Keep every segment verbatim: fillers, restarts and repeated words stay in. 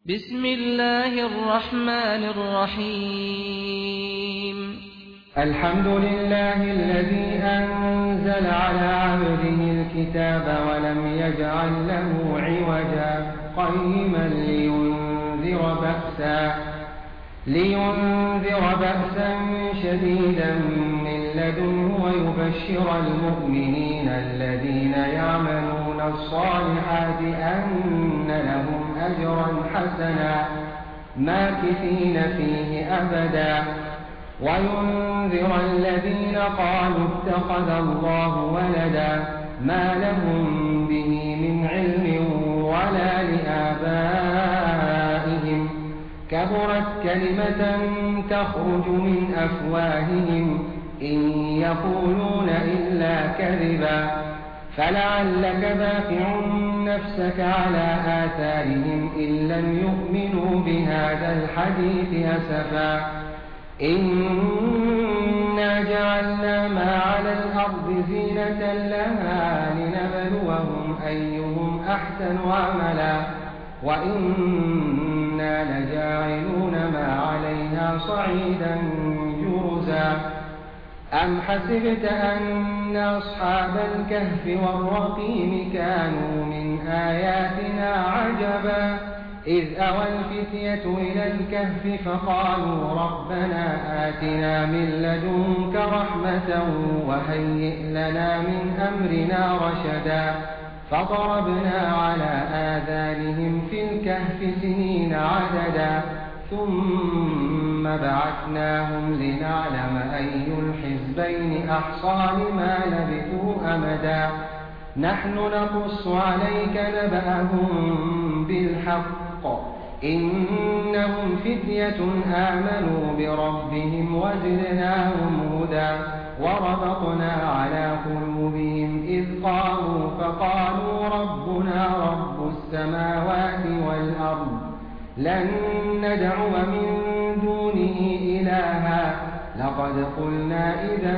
بسم الله الرحمن الرحيم. الحمد لله الذي أنزل على عبده الكتاب ولم يجعل له عوجا قيما لينذر بأسا لينذر بأسا شديدا من لدنه ويبشر المؤمنين الذين يعملون الصالحات أن لهم أجرا حسنا ماكثين فيه أبدا وينذر الذين قالوا اتخذ الله ولدا ما لهم به من علم ولا لآبائهم كبرت كلمة تخرج من أفواههم إن يقولون إلا كذبا فلعلك باخع نفسك على آثارهم إن لم يؤمنوا بهذا الحديث أسفا إنا جعلنا ما على الأرض زينة لها لنبلوهم أيهم أحسن عملا وإنا لجاعلون ما عليها صعيدا جرزا أم حسبت أن أصحاب الكهف والرقيم كانوا من آياتنا عجبا إذ أوى الفتية إلى الكهف فقالوا ربنا آتنا من لدنك رحمة وهيئ لنا من أمرنا رشدا فضربنا على آذانهم في الكهف سنين عددا ثم بعثناهم لنعلم أي الحزبين أحصى لما لبثوا أمدا نحن نقص عليك نبأهم بالحق إنهم فتية آمنوا بربهم وزدناهم هدى وربطنا على قلوبهم إذ قاموا فقالوا ربنا رب السماوات والأرض لن ندعو من دونه إلها لقد قلنا إذا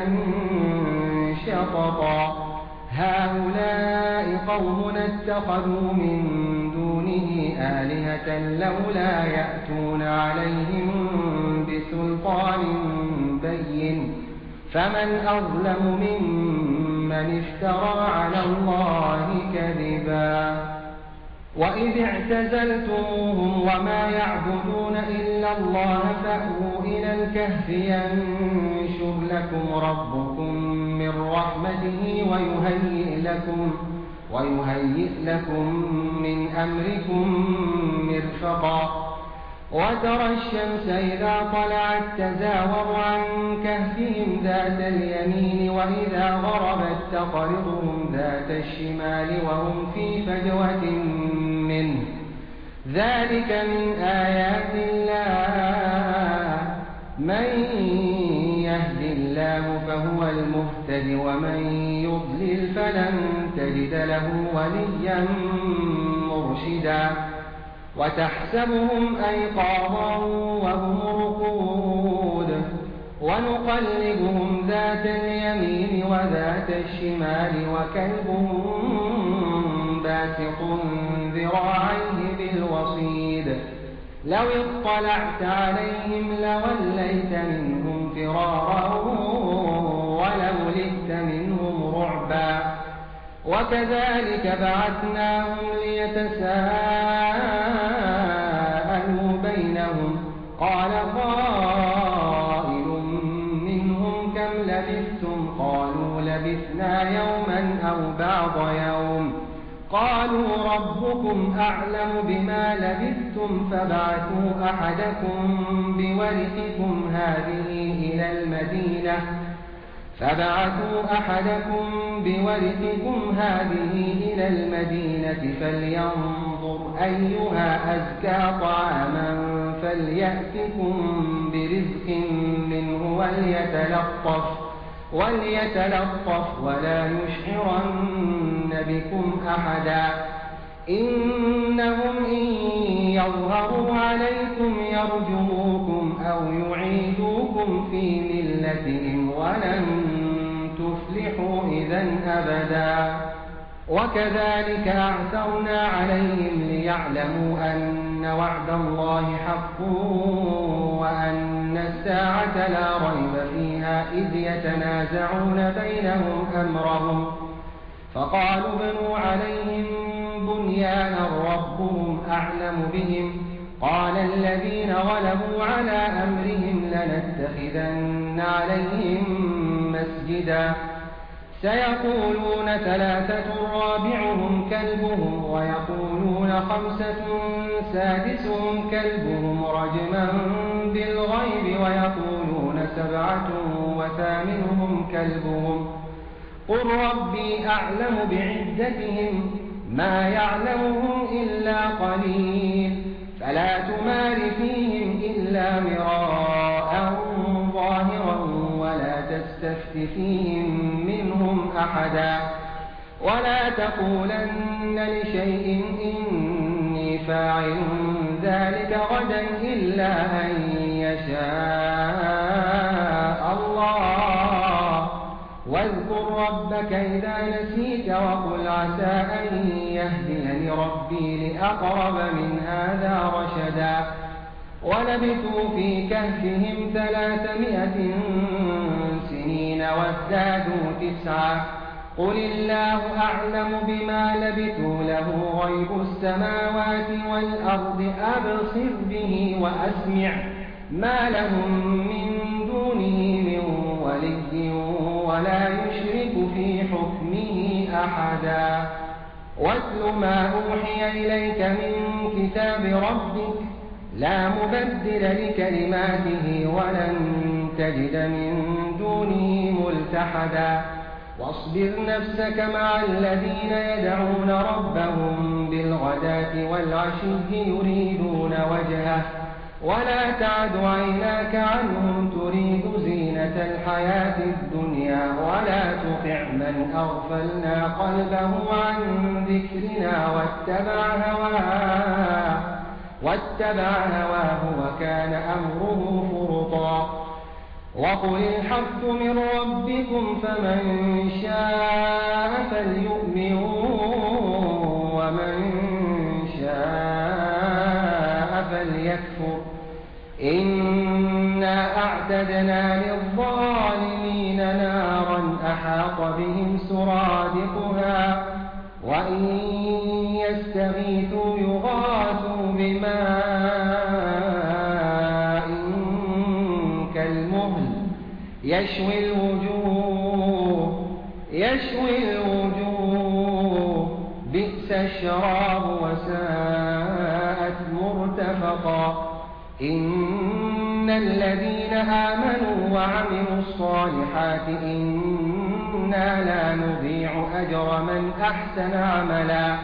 شططا هؤلاء قومنا اتخذوا من دونه آلهة لولا يأتون عليهم بسلطان بين فمن أظلم ممن افترى على الله كذبا وإذ اعتزلتموهم وما يعبدون إلا الله فأووا إلى الكهف ينشر لكم ربكم من رحمته ويهيئ لكم, ويهيئ لكم من أمركم مرفقا وترى الشمس إذا طلعت تزاور عن كهفهم ذات اليمين وإذا غربت تقرضهم ذات الشمال وهم في فجوة منه ذلك من آيات الله من يهد الله فهو المهتد ومن يضلل فلن تجد له وليا مرشدا وتحسبهم أيقاظا وهم رقود ونقلبهم ذات اليمين وذات الشمال وكلبهم باسط ذراعيه بالوصيد لو اطلعت عليهم لوليت منهم فرارا ولملئت منهم رعبا وكذلك بعثناهم ليتساءلوا بينهم قال قائل منهم كم لبثتم قالوا لبثنا يوما أو بعض يوم قالوا ربكم أعلم بما لبثتم فابعثوا أحدكم بورقكم هذه إلى المدينة فبعثوا أحدكم بورقكم هذه إلى المدينة فلينظر أيها أزكى طعاما فليأتكم برزق منه وليتلطف وليتلطف ولا يشعرن بكم أحدا إنهم إن يظهروا عليكم يرجموكم أو يعيدوكم في ملتهم ولن تفلحوا إذا أبدا وكذلك أعثرنا عليهم ليعلموا أن وعد الله حق وأن الساعة لا ريب فيها إذ يتنازعون بينهم أمرهم فقالوا ابنوا عليهم بنيانا ربهم أعلم بهم قال الذين غلبوا على أمرهم لنتخذن عليهم مسجدا سيقولون ثلاثة رابعهم كلبهم ويقولون خمسة سادسهم كلبهم رجما بالغيب ويقولون سبعة وثامنهم كلبهم قل ربي أعلم بعدتهم ما يعلمهم إلا قليل فلا تمار فيهم إلا مراء ظاهرا ولا تستفت فيهم منهم أحدا ولا تقولن لشيء إني فاعل ذلك غدا إلا أن يشاء الله واذكر ربك إذا نسيت وقل عسى أن يهديني ربي لأقرب من هذا رشدا ولبثوا في كهفهم ثلاثمائة سنين وازدادوا تسعا قل الله أعلم بما لبثوا له غيب السماوات والأرض أبصر به وأسمع ما لهم من دونه من ولي ولا يشرك في حكمه أحدا واتل ما أوحي إليك من كتاب ربك لا مبدل لكلماته ولن تجد من دونه ملتحدا واصبر نفسك مع الذين يدعون ربهم بالغداة والعشي يريدون وجهه ولا تعد عيناك عنهم تريد زينة الحياة الدنيا ولا تطع من أغفلنا قلبه عن ذكرنا واتبع هواه واتبع هواه وكان أمره فرطا وقل الحق من ربكم فمن شاء فليؤمن ومن شاء فليكفر إنا أعتدنا للظالمين نارا أحاط بهم سرادقها وإن يستغيثوا يغاثوا بماء كالمهل يشوي الوجوه يشوي الوجوه بئس الشراب وساءت مرتفقا إن الذين آمنوا وعملوا الصالحات إنا لا نضيع أجر من أحسن عملا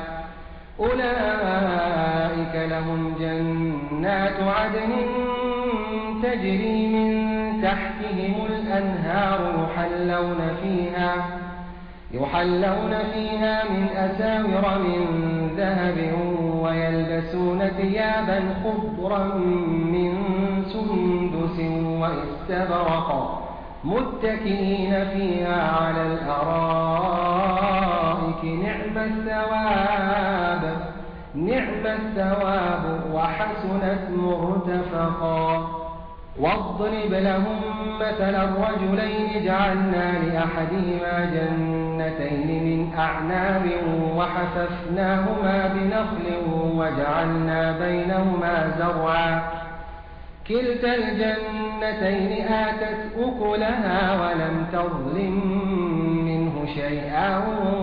أولئك لهم جنات عدن تجري من تحتهم الأنهار يحلون فيها يحلون فيها من أساور من ذهب ويلبسون ثيابا خضرا من سندس واستبرق متكئين فيها على الأرائك نعم الثواب نعم الثواب وحسنت مرتفقا واضرب لهم مثلا الرجلين جعلنا لأحدهما جنتين من أعناب وحففناهما بنخل وجعلنا بينهما زرعا كلتا الجنتين آتت أكلها ولم تظلم منه شيئا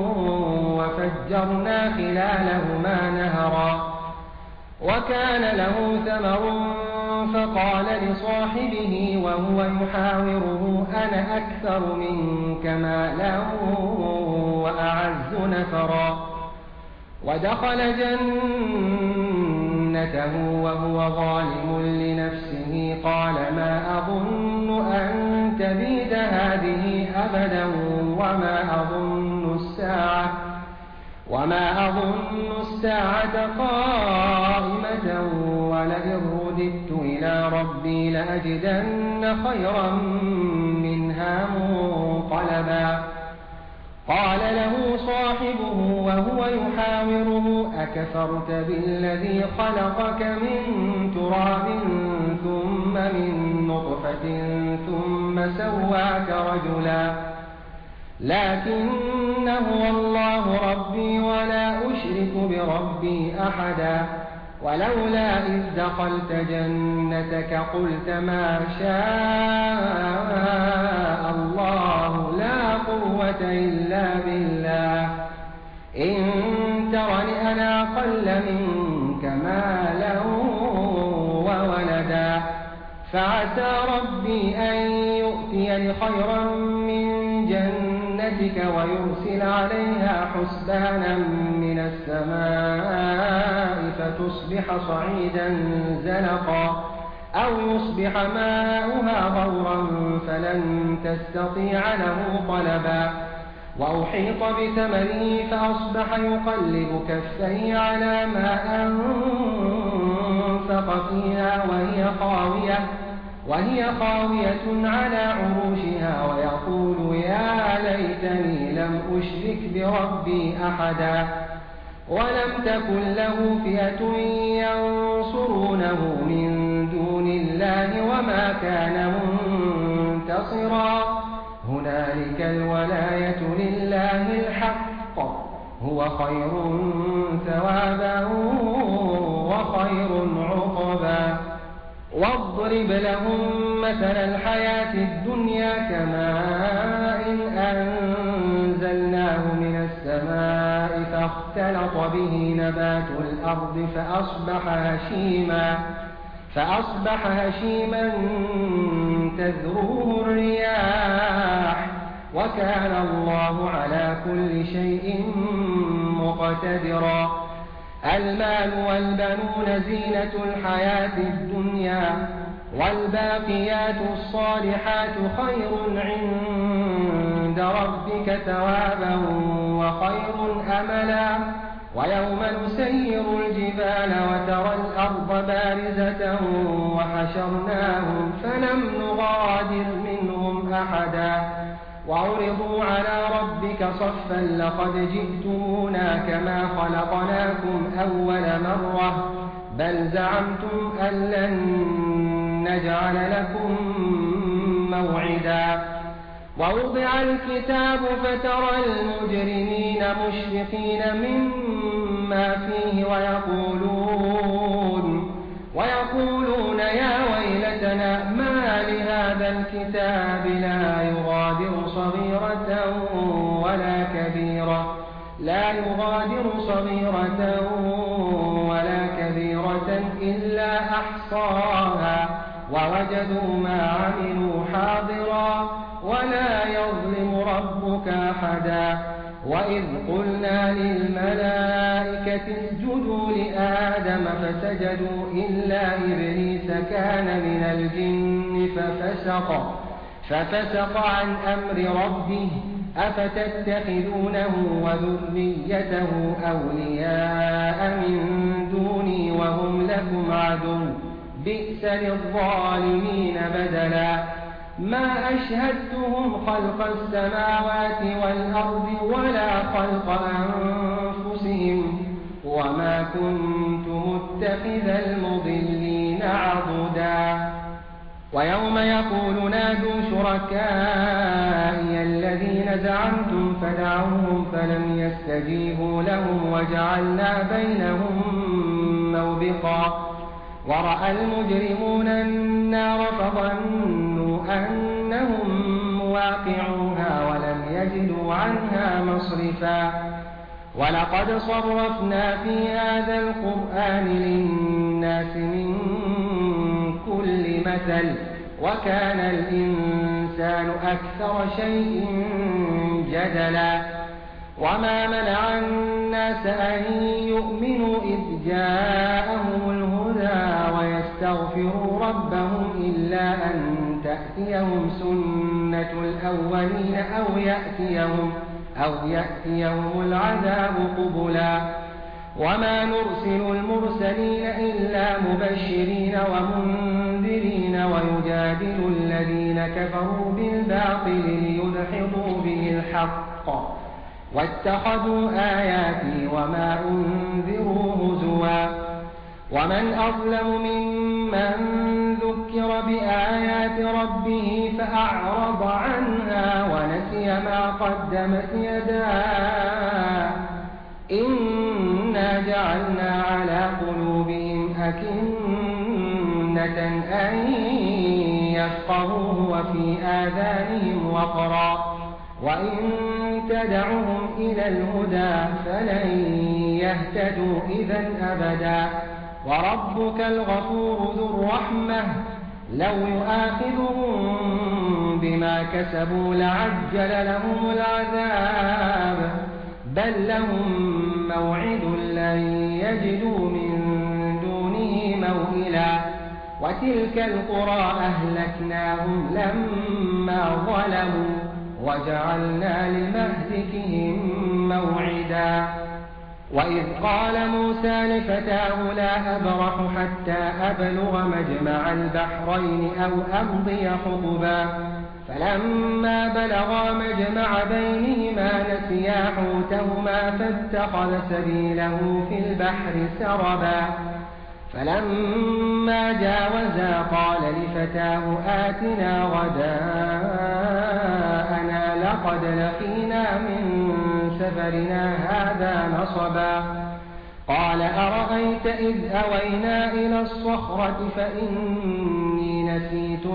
وفجرنا خلالهما نهرا وكان له ثمر فقال لصاحبه وهو يحاوره أنا أكثر منك مالا وأعز نفرا ودخل جنته وهو ظالم لنفسه قال ما أظن أن تبيد هذه أبدا وما أظن الساعة وما أظن الساعة قائمة ولئن رددت إلى ربي لأجدن خيرا منها منقلبا قال له صاحبه وهو يحاوره أكفرت بالذي خلقك من تراب ثم من نطفة ثم سواك رجلا لكن هو الله ربي ولا أشرك بربي أحدا ولولا إذ دخلت جنتك قلت ما شاء الله لا قوة إلا بالله إن ترني أنا أقل منك مالا وولدا فعسى ربي أن يؤتيني خيرا من جنتك ويرسل عليها حسبانا من السماء فتصبح صعيدا زلقا أو يصبح ماؤها غورا فلن تستطيع له طلبا وأحيط بثمره فأصبح يقلب كفيه على ما أنفق فيها وهي خاوية وهي خاوية على عروشها ويقول يا ليتني لم أشرك بربي أحدا ولم تكن له فئة ينصرونه من دون الله وما كان منتصرا هنالك الولاية لله الحق هو خير ثوابا وخير عقبا واضرب لهم مثل الحياة الدنيا كماء أنزلناه من السماء فاختلط به نبات الأرض فأصبح هشيما فأصبح هشيما تذروه الرياح وكان الله على كل شيء مقتدرا المال والبنون زينة الحياة الدنيا والباقيات الصالحات خير عند ربك ثوابا وخير أملا ويوم نسير الجبال وترى الأرض بارزة وحشرناهم فلم نغادر منهم أحدا وعرضوا على ربك صفا لقد جئتمونا كما خلقناكم أول مرة بل زعمتم أن لن نجعل لكم موعدا ووضع الكتاب فترى المجرمين مشفقين مما فيه ويقولون ويقولون يا ويلتنا ما لهذا الكتاب لا يغادر صغيرة ولا كبيرة لا يغادر صغيرة ولا كبيرة إلا أحصاها ووجدوا ما عملوا حاضرا ولا يظلم ربك أحدا وإذ قلنا للملائكة اسجدوا لآدم فسجدوا إلا إبليس كان من الجن ففسق ففسق عن أمر ربه أفتتخذونه وذريته أولياء من دوني وهم لكم عدو بئس للظالمين بدلا ما أشهدتهم خلق السماوات والأرض ولا خلق أنفسهم وما كنت متخذ المضلين عضدا ويوم يقول نادوا شركائي الذين زعمتم فدعوهم فلم يستجيبوا لهم وجعلنا بينهم موبقا ورأى المجرمون النار فظنوا أنهم مواقعوها ولم يجدوا عنها مصرفا ولقد صرفنا في هذا القرآن للناس من كل مثل وكان الإنسان أكثر شيء جدلا وما منع الناس أن يؤمنوا إذ جاءهم الهدى ويستغفروا ربهم إلا أن تأتيهم سنة الأولين أو يأتيهم أو يأتيهم العذاب قبلا وما نرسل المرسلين إلا مبشرين ومنذرين ويجادل الذين كفروا بالباطل ليدحضوا به الحق واتخذوا آياتي وما أنذروا هزوا ومن أظلم ممن ذكر بآيات ربه فأعرض عنها ونسي ما قدمت يداه إنا جعلنا على قلوبهم أكنة أن يفقهوه وفي آذانهم وقرا وإن تدعهم إلى الهدى فلن يهتدوا إذا أبدا وربك الغفور ذو الرحمة لو يؤاخذهم بما كسبوا لعجل لهم العذاب بل لهم موعد لن يجدوا من دونه موئلا وتلك القرى أهلكناهم لما ظلموا وجعلنا لمهلكهم موعدا وإذ قال موسى لفتاه لا أبرح حتى أبلغ مجمع البحرين أو أمضي حقبا فلما بلغا مجمع بينهما نسيا حوتهما فاتخذ سبيله في البحر سربا فلما جاوزا قال لفتاه آتنا غداءنا لقد لقينا من سفرنا هذا نصبا قال أرأيت إذ أوينا إلى الصخرة فإني نسيت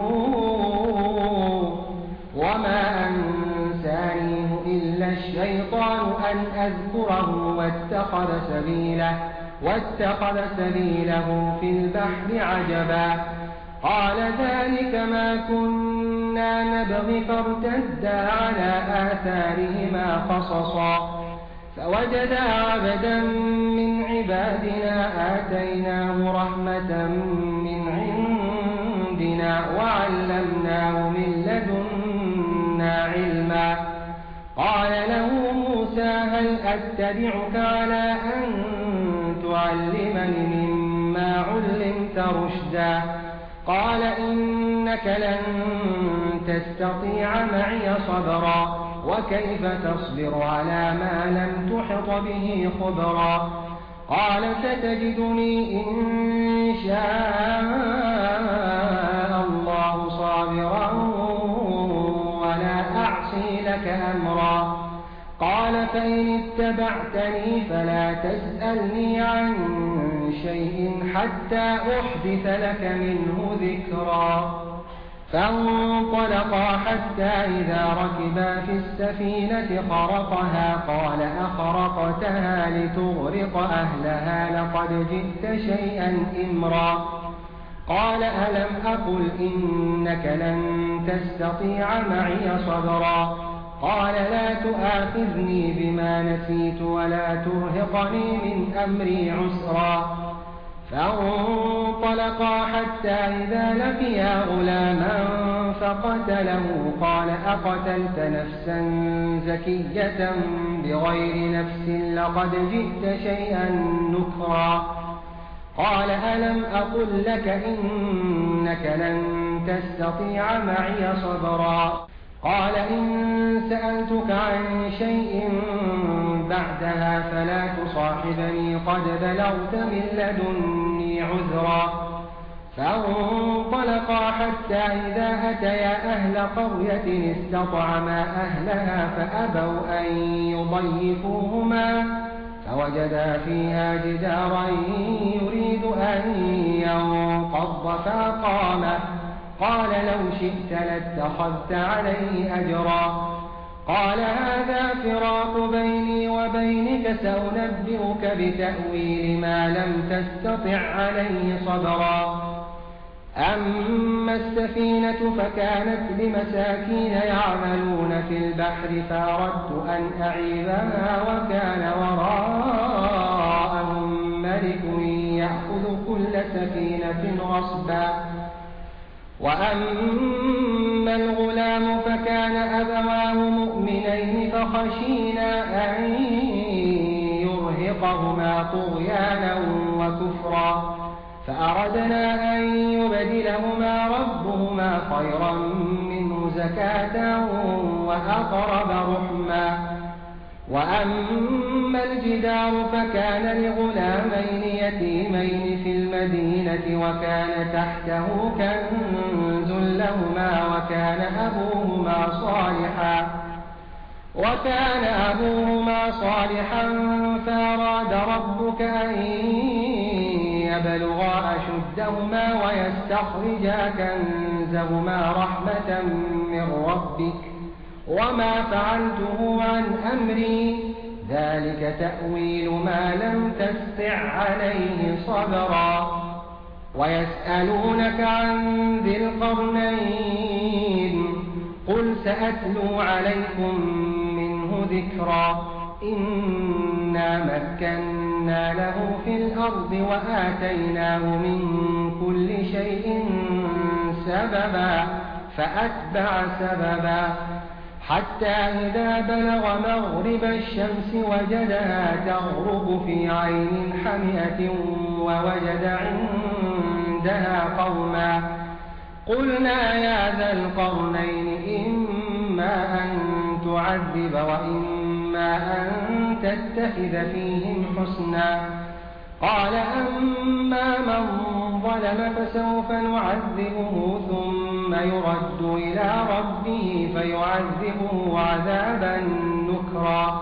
الحوت وما أنسانيه إلا الشيطان أن أذكره واتخذ سبيله واتخذ سبيله في البحر عجبا قال ذلك ما كنا نبغي فارتدا على آثارهما قصصا فوجدا عبدا من عبادنا آتيناه رحمة من عندنا وعلمناه من لدنا علما قال له موسى هل أتبعك على أن تعلمني مما علمت رشدا قال إنك لن تستطيع معي صبرا وكيف تصبر على ما لم تحط به خبرا قال ستجدني إن شاء الله صابرا ولا أعصي لك أمرا قال فإن اتبعتني فلا تسألني عن شيء حتى أحدث لك منه ذكرا فانطلقا حتى إذا ركبا في السفينة خرقها قال أخرقتها لتغرق أهلها لقد جئت شيئا إمرا قال ألم أقل إنك لن تستطيع معي صبرا قال لا تؤاخذني بما نسيت ولا ترهقني من أمري عسرا فانطلقا حتى إذا لقيا غلاما فقتله قال أقتلت نفسا زكية بغير نفس لقد جئت شيئا نكرا قال ألم أقل لك إنك لن تستطيع معي صبرا قال إن سألتك عن شيء بعدها فلا تصاحبني قد بلغت من لدني عذرا فانطلقا حتى إذا أتيا أهل قرية استطعما أهلها فأبوا أن يضيفوهما فوجدا فيها جدارا يريد أن ينقض فأقامه قال لو شئت لاتخذت عليه أجرا قال هذا فراق بيني وبينك سأنبئك بتأويل ما لم تستطع عليه صبرا أما السفينة فكانت لمساكين يعملون في البحر فأردت أن أعيبها وكان وراءهم ملك يأخذ كل سفينة غصبا وأما الغلام فكان أبواه مؤمنين فخشينا أن يرهقهما طغيانا وكفرا فأردنا أن يبدلهما ربهما خيرا منه زكاة وأقرب رحما وأما الجدار فكان لغلامين يتيمين في المدينة وكان تحته كنز لهما وكان أبوهما صالحا وكان أبوهما صالحا فأراد ربك أن يبلغا أشدهما ويستخرجا كنزهما رحمة من ربك وما فعلته عن أمري ذلك تأويل ما لم تستطع عليه صبرا ويسألونك عن ذي القرنين قل سأتلو عليكم منه ذكرا إنا مكنا له في الأرض وآتيناه من كل شيء سببا فأتبع سببا حتى إذا بلغ مغرب الشمس وجدها تغرب في عين حمئة ووجد عندها قوما قلنا يا ذا القرنين إما أن تعذب وإما أن تتخذ فيهم حسنا قال أما من ظلم فسوف نعذبه ثم يرد إلى ربه فيعذبه عذابا نكرا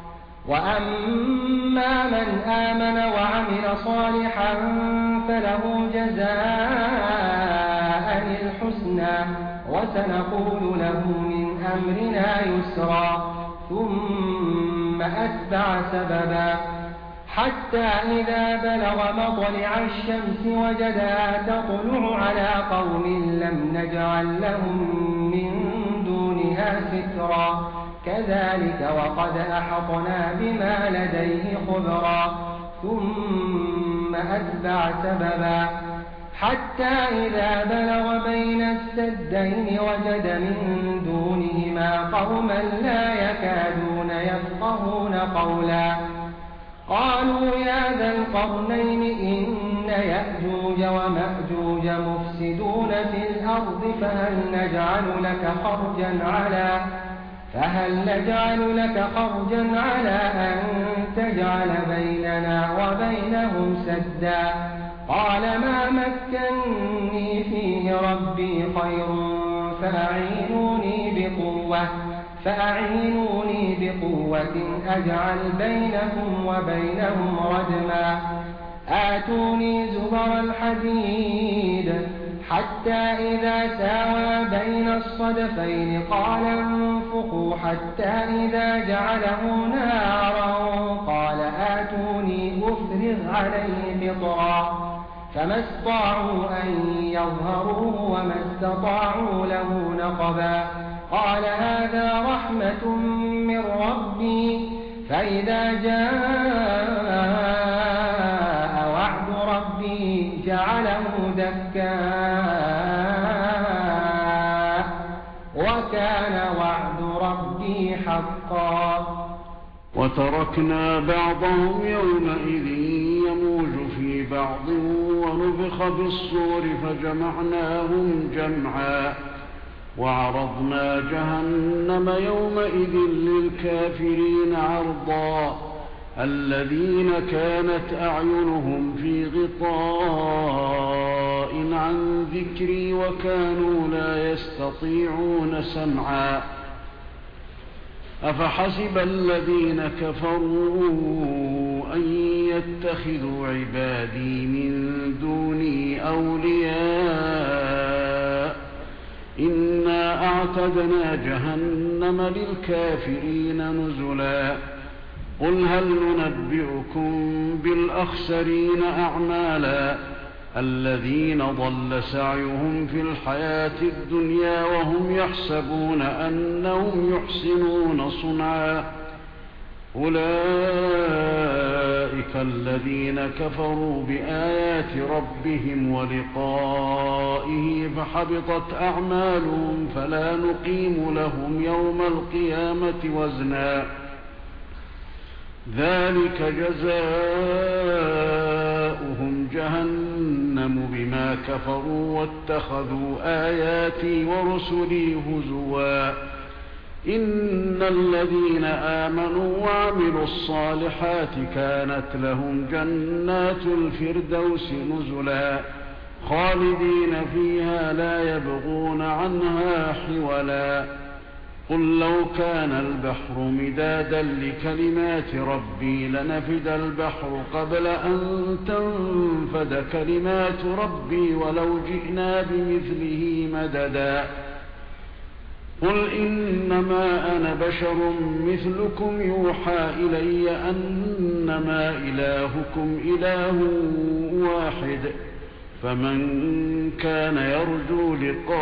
وأما من آمن وعمل صالحا فله جزاء الحسنى وسنقول له من أمرنا يسرا ثم أتبع سببا حتى إذا بلغ مطلع الشمس وجدها تطلع على قوم لم نجعل لهم من دونها سترا كذلك وقد أحطنا بما لديه خبرا ثم أتبع سببا حتى إذا بلغ بين السدين وجد من دونهما قوما لا يكادون يفقهون قولا قالوا يا ذا القرنين إن يأجوج ومأجوج مفسدون في الأرض فهل نجعل لك خرجا على فهل نجعل لك خرجا على أن تجعل بيننا وبينهم سدا قال ما مكني فيه ربي خير فأعينوني بقوة فأعينوني بقوة أجعل بينكم وبينهم ردما آتوني زبر الحديد حتى إذا ساوى بين الصدفين قال انفخوا حتى إذا جعله نارا قال آتوني أفرغ عليه قطرا فما استطاعوا أن يظهروه وما استطاعوا له نقبا قال هذا رحمة من ربي فإذا جاء وعد ربي جعله دكا وكان وعد ربي حقا وتركنا بعضهم يومئذ يموج في بعض ونفخ في الصور فجمعناهم جمعا وعرضنا جهنم يومئذ للكافرين عرضا الذين كانت أعينهم في غطاء عن ذكري وكانوا لا يستطيعون سمعا أفحسب الذين كفروا أن يتخذوا عبادي من دوني أولياء إنا أعتدنا جهنم للكافرين نزلا قل هل ننبئكم بالأخسرين أعمالا الذين ضل سعيهم في الحياة الدنيا وهم يحسبون أنهم يحسنون صنعا أولئك الذين كفروا بآيات ربهم ولقائه فحبطت أعمالهم فلا نقيم لهم يوم القيامة وزنا ذلك جزاؤهم جهنم بما كفروا واتخذوا آياتي ورسلي هزوا إن الذين آمنوا وعملوا الصالحات كانت لهم جنات الفردوس نزلا خالدين فيها لا يبغون عنها حولا قل لو كان البحر مدادا لكلمات ربي لنفد البحر قبل أن تنفد كلمات ربي ولو جئنا بمثله مددا قل إنما أنا بشر مثلكم يوحى إلي أنما إلهكم إله واحد فمن كان يرجو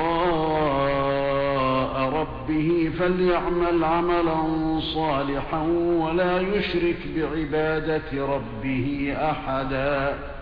لقاء ربه فليعمل عملا صالحا ولا يشرك بعبادة ربه أحدا